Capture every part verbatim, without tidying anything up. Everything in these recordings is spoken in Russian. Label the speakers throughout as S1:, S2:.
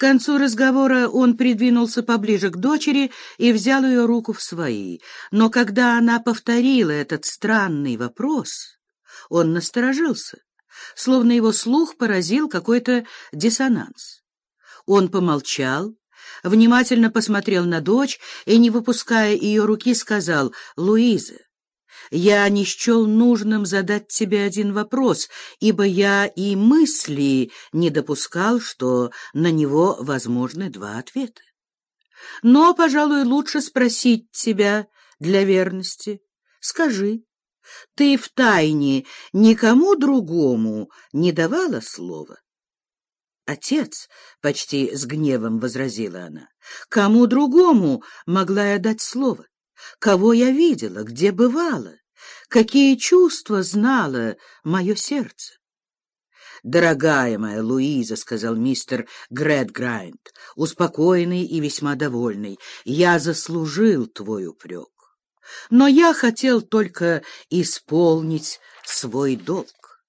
S1: концу разговора он придвинулся поближе к дочери и взял ее руку в свои. Но когда она повторила этот странный вопрос, он насторожился, словно его слух поразил какой-то диссонанс. Он помолчал, внимательно посмотрел на дочь и, не выпуская ее руки, сказал: «Луиза, я не счел нужным задать тебе один вопрос, ибо я и мысли не допускал, что на него возможны два ответа. Но, пожалуй, лучше спросить тебя для верности. Скажи, ты втайне никому другому не давала слова?» «Отец», — почти с гневом возразила она, — «кому другому могла я дать слово? Кого я видела, где бывала? Какие чувства знало мое сердце?» «Дорогая моя Луиза», — сказал мистер Грэдграйнд, успокоенный и весьма довольный, — «я заслужил твой упрек. Но я хотел только исполнить свой долг».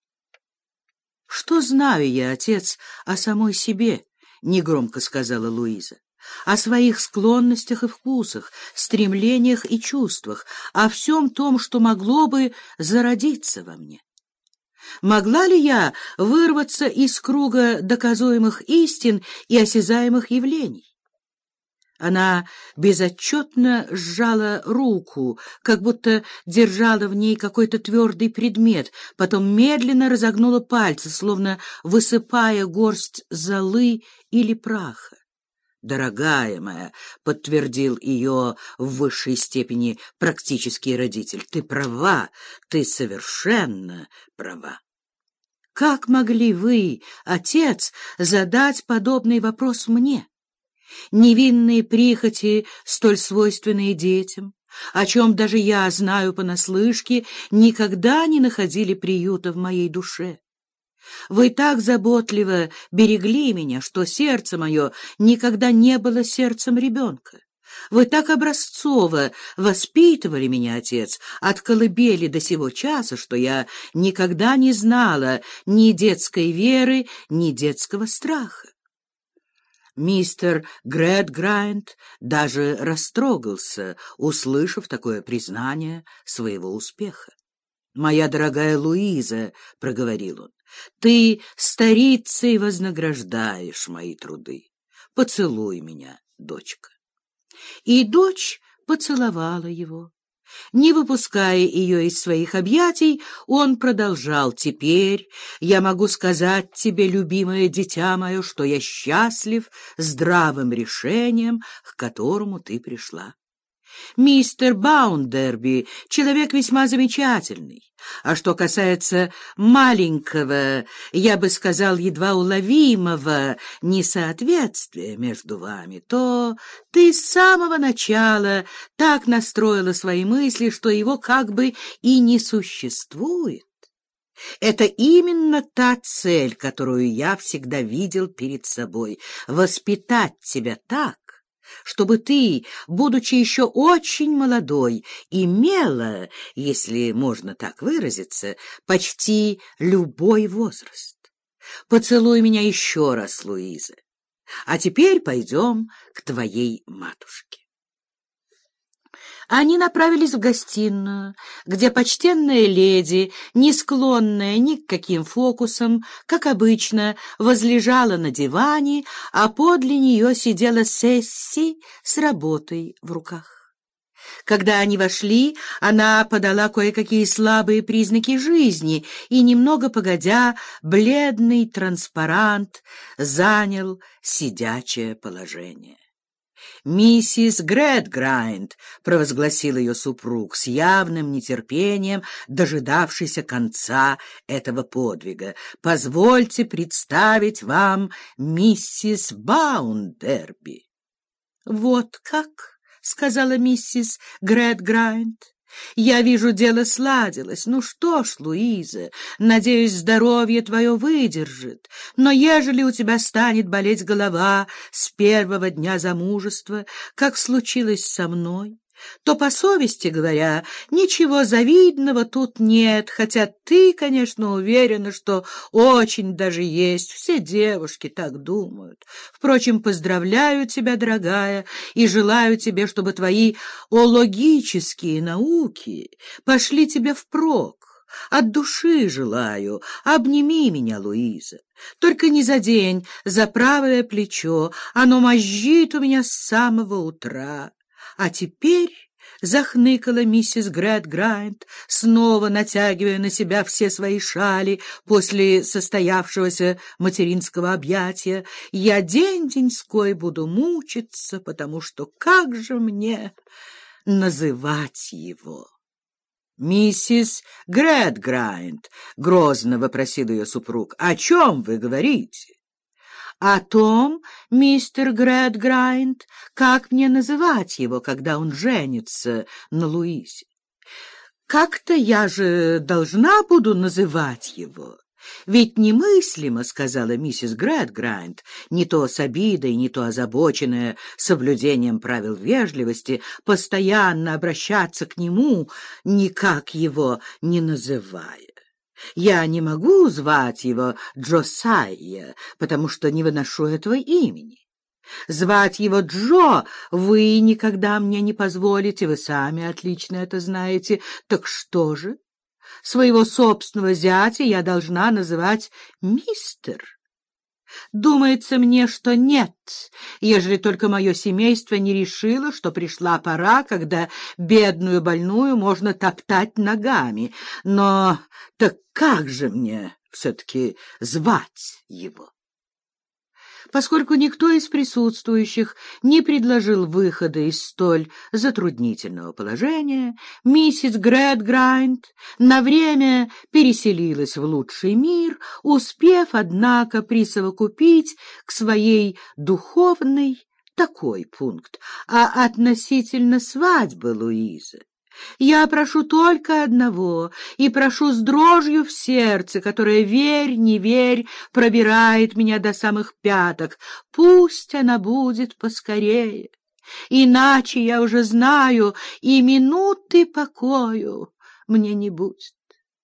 S1: «Что знаю я, отец, о самой себе?» — негромко сказала Луиза. «О своих склонностях и вкусах, стремлениях и чувствах, о всем том, что могло бы зародиться во мне. Могла ли я вырваться из круга доказуемых истин и осязаемых явлений?» Она безотчетно сжала руку, как будто держала в ней какой-то твердый предмет, потом медленно разогнула пальцы, словно высыпая горсть золы или праха. «Дорогая моя», — подтвердил ее в высшей степени практический родитель, — «ты права, ты совершенно права». «Как могли вы, отец, задать подобный вопрос мне? Невинные прихоти, столь свойственные детям, о чем даже я знаю понаслышке, никогда не находили приюта в моей душе. Вы так заботливо берегли меня, что сердце мое никогда не было сердцем ребенка. Вы так образцово воспитывали меня, отец, от колыбели до сего часа, что я никогда не знала ни детской веры, ни детского страха». Мистер Грэдграйнд даже растрогался, услышав такое признание своего успеха. «Моя дорогая Луиза», — проговорил он, — «ты старицей вознаграждаешь мои труды. Поцелуй меня, дочка». И дочь поцеловала его. Не выпуская ее из своих объятий, он продолжал: «Теперь я могу сказать тебе, любимое дитя мое, что я счастлив здравым решением, к которому ты пришла. Мистер Баундерби — человек весьма замечательный. А что касается маленького, я бы сказал, едва уловимого несоответствия между вами, то ты с самого начала так настроила свои мысли, что его как бы и не существует. Это именно та цель, которую я всегда видел перед собой — воспитать тебя так, чтобы ты, будучи еще очень молодой, имела, если можно так выразиться, почти любой возраст. Поцелуй меня еще раз, Луиза. А теперь пойдем к твоей матушке». Они направились в гостиную, где почтенная леди, не склонная ни к каким фокусам, как обычно, возлежала на диване, а подле нее сидела Сесси с работой в руках. Когда они вошли, она подала кое-какие слабые признаки жизни, и, немного погодя, бледный транспарант занял сидячее положение. «Миссис Грэдграйнд», — провозгласил ее супруг с явным нетерпением, дожидавшийся конца этого подвига, — «позвольте представить вам миссис Баундерби». «Вот как», — сказала миссис Грэдграйнд, — «я вижу, дело сладилось. Ну что ж, Луиза, надеюсь, здоровье твое выдержит. Но ежели у тебя станет болеть голова с первого дня замужества, как случилось со мной, то, по совести говоря, ничего завидного тут нет, хотя ты, конечно, уверена, что очень даже есть, все девушки так думают. Впрочем, поздравляю тебя, дорогая, и желаю тебе, чтобы твои ологические науки пошли тебе впрок. От души желаю, обними меня, Луиза. Только не задень за правое плечо, оно мозжит у меня с самого утра. А теперь... — захныкала миссис Грэдграйнд, снова натягивая на себя все свои шали после состоявшегося материнского объятия, — я день-деньской буду мучиться, потому что как же мне называть его? — Миссис Грэдграйнд, — грозно вопросил ее супруг, — о чем вы говорите? — О том, мистер Грэдграйнд, как мне называть его, когда он женится на Луизе. Как-то я же должна буду называть его. Ведь немыслимо, — сказала миссис Грэдграйнд, не то с обидой, не то озабоченная соблюдением правил вежливости, постоянно обращаться к нему, никак его не называя. Я не могу звать его Джосайя, потому что не выношу этого имени. Звать его Джо вы никогда мне не позволите, вы сами отлично это знаете. Так что же? Своего собственного зятя я должна называть мистер? Думается мне, что нет, ежели только мое семейство не решило, что пришла пора, когда бедную больную можно топтать ногами. Но так как же мне все-таки звать его? Поскольку никто из присутствующих не предложил выхода из столь затруднительного положения, миссис Грэдграйнд на время переселилась в лучший мир, успев, однако, присовокупить к своей духовной такой пункт: а относительно свадьбы Луизы я прошу только одного, и прошу с дрожью в сердце, которая, верь, не верь, пробирает меня до самых пяток. Пусть она будет поскорее, иначе, я уже знаю, и минуты покою мне не будет.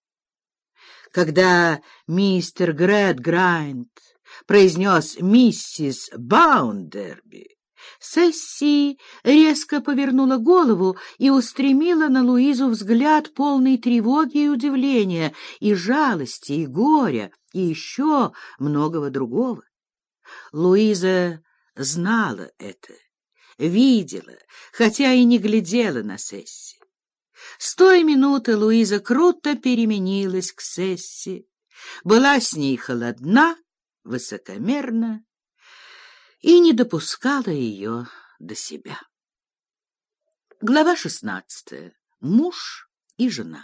S1: Когда мистер Грэдграйнд произнес «миссис Баундерби», Сесси резко повернула голову и устремила на Луизу взгляд полный тревоги и удивления, и жалости, и горя, и еще многого другого. Луиза знала это, видела, хотя и не глядела на Сесси. С той минуты Луиза круто переменилась к Сесси, была с ней холодна, высокомерна и не допускала ее до себя. Глава шестнадцатая. Муж и жена.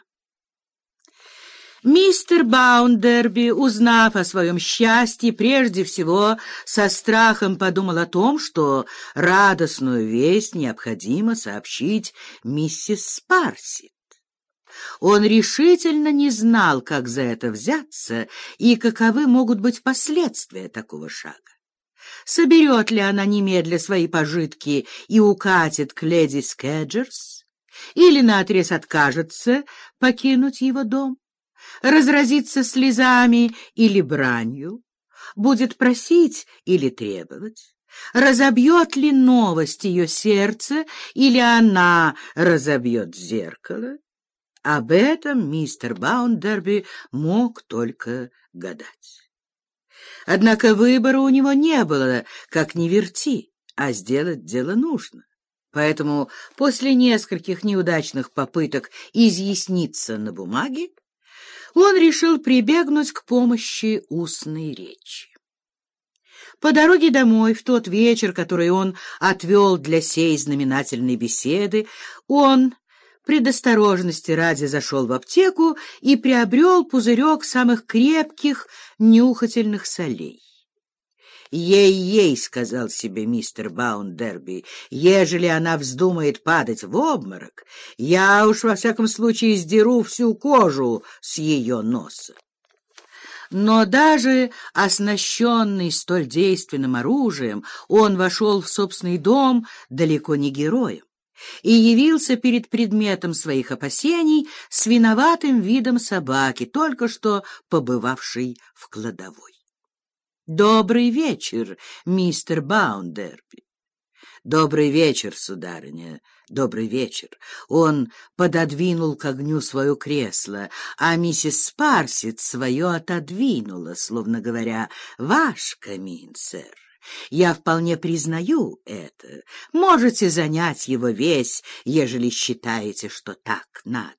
S1: Мистер Баундерби, узнав о своем счастье, прежде всего со страхом подумал о том, что радостную весть необходимо сообщить миссис Спарсит. Он решительно не знал, как за это взяться и каковы могут быть последствия такого шага. Соберет ли она немедля свои пожитки и укатит к леди Скеджерс, или наотрез откажется покинуть его дом, разразится слезами или бранью, будет просить или требовать, разобьет ли новость ее сердце, или она разобьет зеркало? Об этом мистер Баундерби мог только гадать. Однако выбора у него не было, как ни верти, а сделать дело нужно. Поэтому после нескольких неудачных попыток изъясниться на бумаге, он решил прибегнуть к помощи устной речи. По дороге домой, в тот вечер, который он отвел для сей знаменательной беседы, он предосторожности ради зашел в аптеку и приобрел пузырек самых крепких нюхательных солей. «Ей-ей», — сказал себе мистер Баундерби, — «ежели она вздумает падать в обморок, я уж во всяком случае сдеру всю кожу с ее носа». Но даже оснащенный столь действенным оружием, он вошел в собственный дом далеко не героем. и явился перед предметом своих опасений с виноватым видом собаки, только что побывавшей в кладовой. «Добрый вечер, мистер Баундерби». «Добрый вечер, сударыня, добрый вечер». Он пододвинул к огню свое кресло, а миссис Спарсит свое отодвинула, словно говоря: «Ваш камин, сэр. Я вполне признаю это. Можете занять его весь, ежели считаете, что так надо».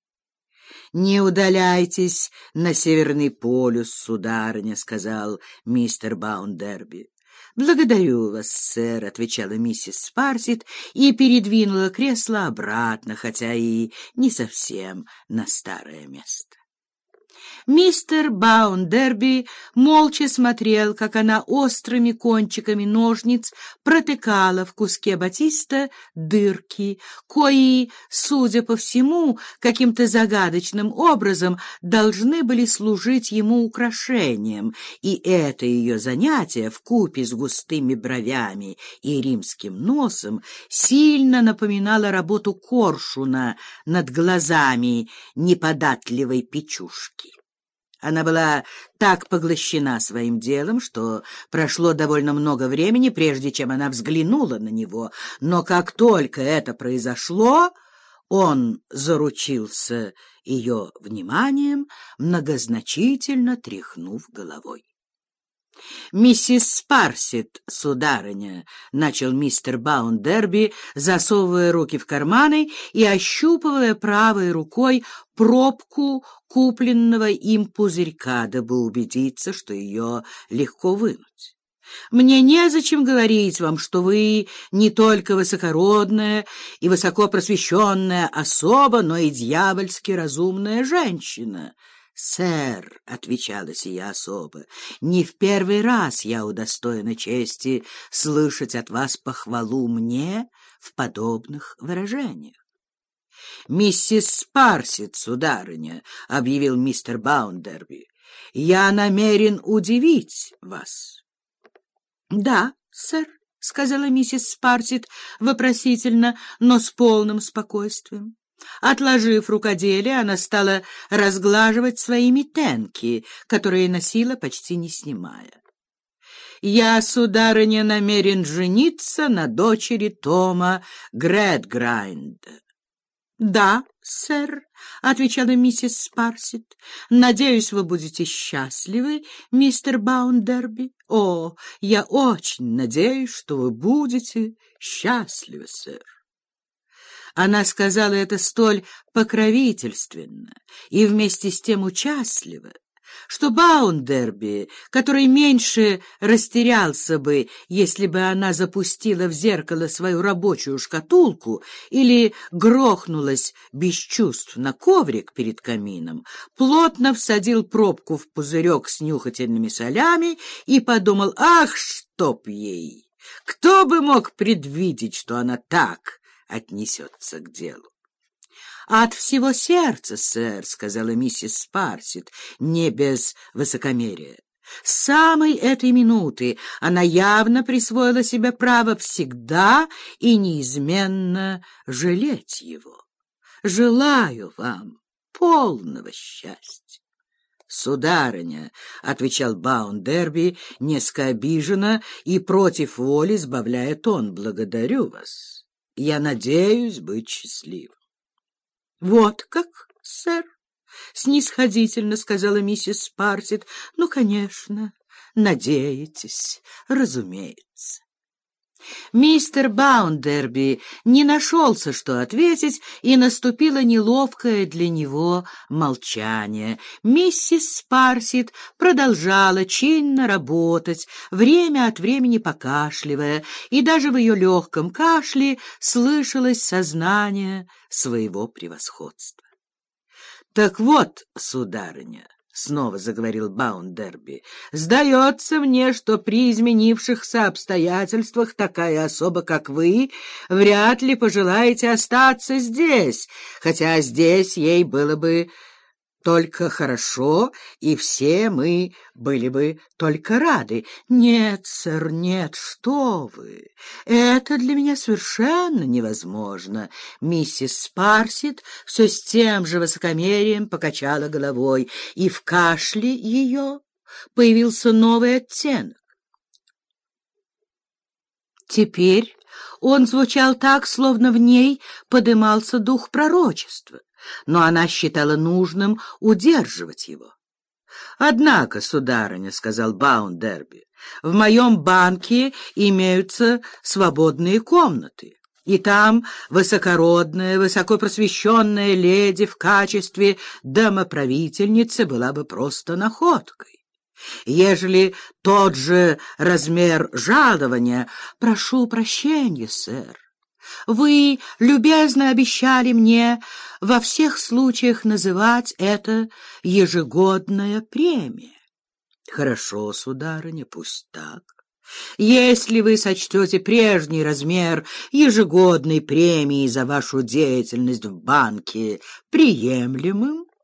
S1: «Не удаляйтесь на Северный полюс, сударыня», — сказал мистер Баундерби. «Благодарю вас, сэр», — отвечала миссис Спарсит и передвинула кресло обратно, хотя и не совсем на старое место. Мистер Баундерби молча смотрел, как она острыми кончиками ножниц протыкала в куске батиста дырки, кои, судя по всему, каким-то загадочным образом должны были служить ему украшением, и это ее занятие вкупе с густыми бровями и римским носом сильно напоминало работу коршуна над глазами неподатливой печушки. Она была так поглощена своим делом, что прошло довольно много времени, прежде чем она взглянула на него, но как только это произошло, он заручился ее вниманием, многозначительно тряхнув головой. «Миссис Спарсит, сударыня», — начал мистер Баундерби, засовывая руки в карманы и ощупывая правой рукой пробку купленного им пузырька, дабы убедиться, что ее легко вынуть. «Мне незачем говорить вам, что вы не только высокородная и высокопросвещенная особа, но и дьявольски разумная женщина». «Сэр», — отвечала сия особа, — «не в первый раз я удостоена чести слышать от вас похвалу мне в подобных выражениях». «Миссис Спарсит, сударыня», — объявил мистер Баундерби, — «я намерен удивить вас». «Да, сэр», — сказала миссис Спарсит вопросительно, но с полным спокойствием. Отложив рукоделие, она стала разглаживать свои митенки, которые носила, почти не снимая. «Я, сударыня, намерен жениться на дочери Тома Грэдграйнда». «Да, сэр», — отвечала миссис Спарсит. «Надеюсь, вы будете счастливы, мистер Баундерби». «О, я очень надеюсь, что вы будете счастливы, сэр». Она сказала это столь покровительственно и вместе с тем участливо, что Баундерби, который меньше растерялся бы, если бы она запустила в зеркало свою рабочую шкатулку или грохнулась без чувств на коврик перед камином, плотно всадил пробку в пузырек с нюхательными солями и подумал: «Ах, чтоб ей! Кто бы мог предвидеть, что она так отнесется к делу?» «От всего сердца, сэр», — сказала миссис Спарсит, не без высокомерия. С самой этой минуты она явно присвоила себе право всегда и неизменно жалеть его. «Желаю вам полного счастья». «Сударыня», — отвечал Баундерби, несколько обиженно и против воли сбавляя тон, — «благодарю вас. Я надеюсь быть счастливым». «Вот как, сэр?» — снисходительно сказала миссис Спарсит. «Ну, конечно, надеетесь, разумеется». Мистер Баундерби не нашелся, что ответить, и наступило неловкое для него молчание. Миссис Спарсит продолжала чинно работать, время от времени покашливая, и даже в ее легком кашле слышалось сознание своего превосходства. «Так вот, сударыня», — снова заговорил Баундерби, — «сдается мне, что при изменившихся обстоятельствах такая особа, как вы, вряд ли пожелаете остаться здесь, хотя здесь ей было бы только хорошо, и все мы были бы только рады. Нет, сэр, нет, что вы! Это для меня совершенно невозможно. Миссис Спарсит все с тем же высокомерием покачала головой, и в кашле ее появился новый оттенок. Теперь он звучал так, словно в ней подымался дух пророчества, но она считала нужным удерживать его. «Однако, сударыня, — сказал Баундерби, — в моем банке имеются свободные комнаты, и там высокородная, высокопросвещенная леди в качестве домоправительницы была бы просто находкой. Ежели тот же размер жалования... Прошу прощения, сэр. Вы любезно обещали мне во всех случаях называть это ежегодная премия. Хорошо, сударыня, пусть так. Если вы сочтете прежний размер ежегодной премии за вашу деятельность в банке приемлемым,